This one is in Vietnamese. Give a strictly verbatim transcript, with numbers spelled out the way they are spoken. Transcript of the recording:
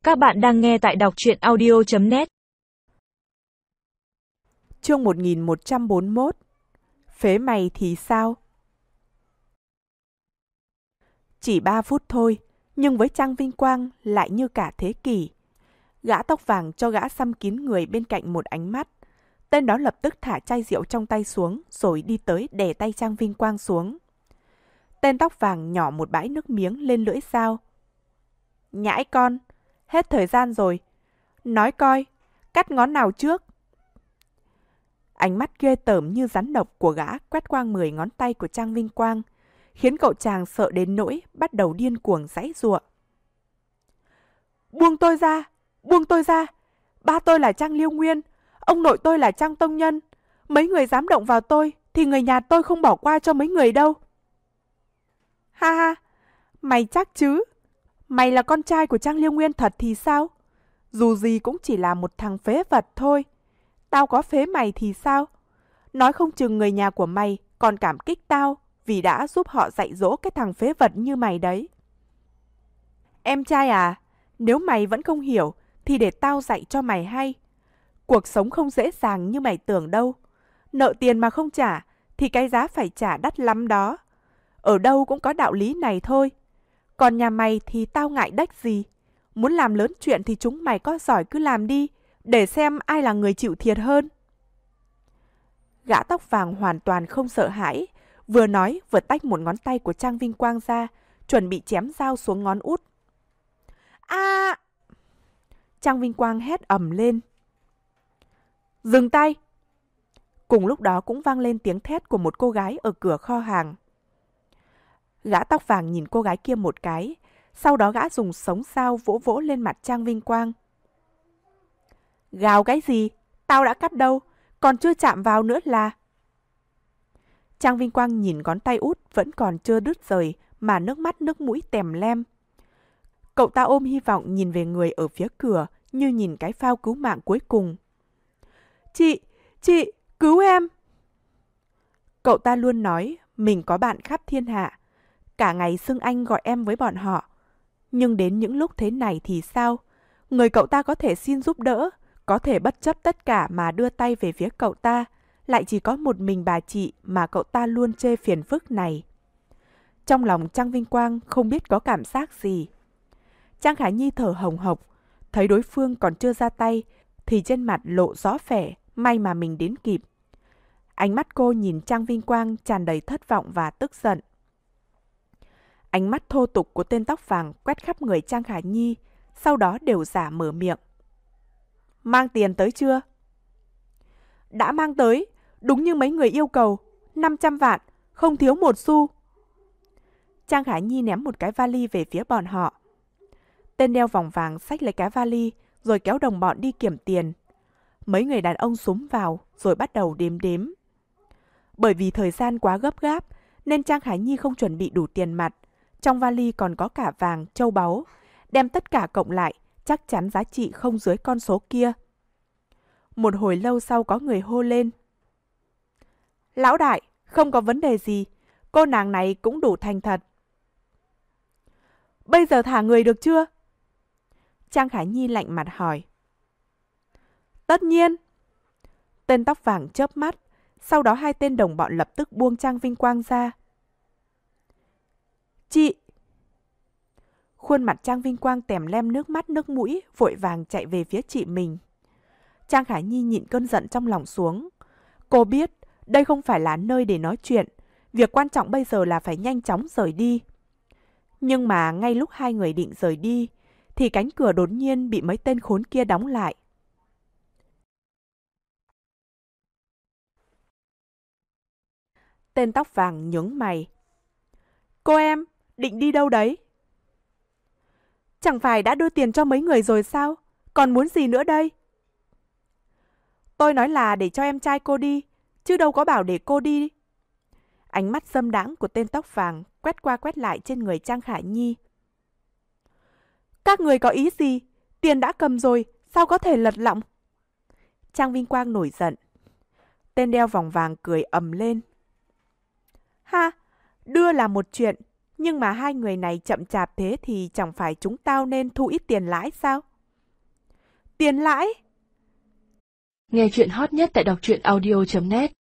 Các bạn đang nghe tại đọc truyện audio chấm net. Chương một nghìn một trăm bốn mươi mốt. Phế mày thì sao? Chỉ ba phút thôi, nhưng với Trang Vinh Quang lại như cả thế kỷ. Gã tóc vàng cho gã xăm kín người bên cạnh một ánh mắt. Tên đó lập tức thả chai rượu trong tay xuống, rồi đi tới đè tay Trang Vinh Quang xuống. Tên tóc vàng nhỏ một bãi nước miếng lên lưỡi dao. Nhãi con, hết thời gian rồi. Nói coi, cắt ngón nào trước? Ánh mắt ghê tởm như rắn độc của gã quét qua mười ngón tay của Trang Vinh Quang, khiến cậu chàng sợ đến nỗi bắt đầu điên cuồng giãy giụa. Buông tôi ra, buông tôi ra. Ba tôi là Trang Liêu Nguyên, ông nội tôi là Trang Tông Nhân. Mấy người dám động vào tôi thì người nhà tôi không bỏ qua cho mấy người đâu. Ha ha, mày chắc chứ? Mày là con trai của Trang Liêu Nguyên thật thì sao? Dù gì cũng chỉ là một thằng phế vật thôi. Tao có phế mày thì sao? Nói không chừng người nhà của mày còn cảm kích tao vì đã giúp họ dạy dỗ cái thằng phế vật như mày đấy. Em trai à, nếu mày vẫn không hiểu thì để tao dạy cho mày hay. Cuộc sống không dễ dàng như mày tưởng đâu. Nợ tiền mà không trả thì cái giá phải trả đắt lắm đó. Ở đâu cũng có đạo lý này thôi. Còn nhà mày thì tao ngại đách gì. Muốn làm lớn chuyện thì chúng mày có giỏi cứ làm đi, để xem ai là người chịu thiệt hơn. Gã tóc vàng hoàn toàn không sợ hãi, vừa nói vừa tách một ngón tay của Trang Vinh Quang ra, chuẩn bị chém dao xuống ngón út. A! À! Trang Vinh Quang hét ầm lên. Dừng tay! Cùng lúc đó cũng vang lên tiếng thét của một cô gái ở cửa kho hàng. Gã tóc vàng nhìn cô gái kia một cái, sau đó gã dùng sống dao vỗ vỗ lên mặt Trang Vinh Quang. Gào cái gì? Tao đã cắt đâu, còn chưa chạm vào nữa là... Trang Vinh Quang nhìn ngón tay út vẫn còn chưa đứt rời mà nước mắt nước mũi tèm lem. Cậu ta ôm hy vọng nhìn về người ở phía cửa như nhìn cái phao cứu mạng cuối cùng. Chị, chị, cứu em! Cậu ta luôn nói mình có bạn khắp thiên hạ, cả ngày xưng anh gọi em với bọn họ. Nhưng đến những lúc thế này thì sao? Người cậu ta có thể xin giúp đỡ, có thể bất chấp tất cả mà đưa tay về phía cậu ta, lại chỉ có một mình bà chị mà cậu ta luôn chê phiền phức này. Trong lòng Trang Vinh Quang không biết có cảm giác gì. Trang Khả Nhi thở hồng hộc, thấy đối phương còn chưa ra tay thì trên mặt lộ rõ vẻ, may mà mình đến kịp. Ánh mắt cô nhìn Trang Vinh Quang tràn đầy thất vọng và tức giận. Ánh mắt thô tục của tên tóc vàng quét khắp người Trang Khả Nhi, sau đó đều giả mở miệng. Mang tiền tới chưa? Đã mang tới, đúng như mấy người yêu cầu, năm trăm vạn, không thiếu một xu. Trang Khả Nhi ném một cái vali về phía bọn họ. Tên đeo vòng vàng xách lấy cái vali, rồi kéo đồng bọn đi kiểm tiền. Mấy người đàn ông xúm vào, rồi bắt đầu đếm đếm. Bởi vì thời gian quá gấp gáp, nên Trang Khả Nhi không chuẩn bị đủ tiền mặt. Trong vali còn có cả vàng, châu báu. Đem tất cả cộng lại, chắc chắn giá trị không dưới con số kia. Một hồi lâu sau có người hô lên. Lão đại, không có vấn đề gì. Cô nàng này cũng đủ thành thật. Bây giờ thả người được chưa? Trang Khả Nhi lạnh mặt hỏi. Tất nhiên. Tên tóc vàng chớp mắt. Sau đó hai tên đồng bọn lập tức buông Trang Vinh Quang ra. Chị! Khuôn mặt Trang Vinh Quang tèm lem nước mắt nước mũi, vội vàng chạy về phía chị mình. Trang Khả Nhi nhịn cơn giận trong lòng xuống. Cô biết đây không phải là nơi để nói chuyện. Việc quan trọng bây giờ là phải nhanh chóng rời đi. Nhưng mà ngay lúc hai người định rời đi, thì cánh cửa đột nhiên bị mấy tên khốn kia đóng lại. Tên tóc vàng nhướng mày. Cô em, định đi đâu đấy? Chẳng phải đã đưa tiền cho mấy người rồi sao? Còn muốn gì nữa đây? Tôi nói là để cho em trai cô đi, chứ đâu có bảo để cô đi. Ánh mắt dâm đãng của tên tóc vàng quét qua quét lại trên người Trang Khả Nhi. Các người có ý gì? Tiền đã cầm rồi, sao có thể lật lọng? Trang Vinh Quang nổi giận. Tên đeo vòng vàng cười ầm lên. Ha, đưa là một chuyện, nhưng mà hai người này chậm chạp thế thì chẳng phải chúng tao nên thu ít tiền lãi sao? Tiền lãi. Nghe chuyện hot nhất tại đọc truyện audio chấm net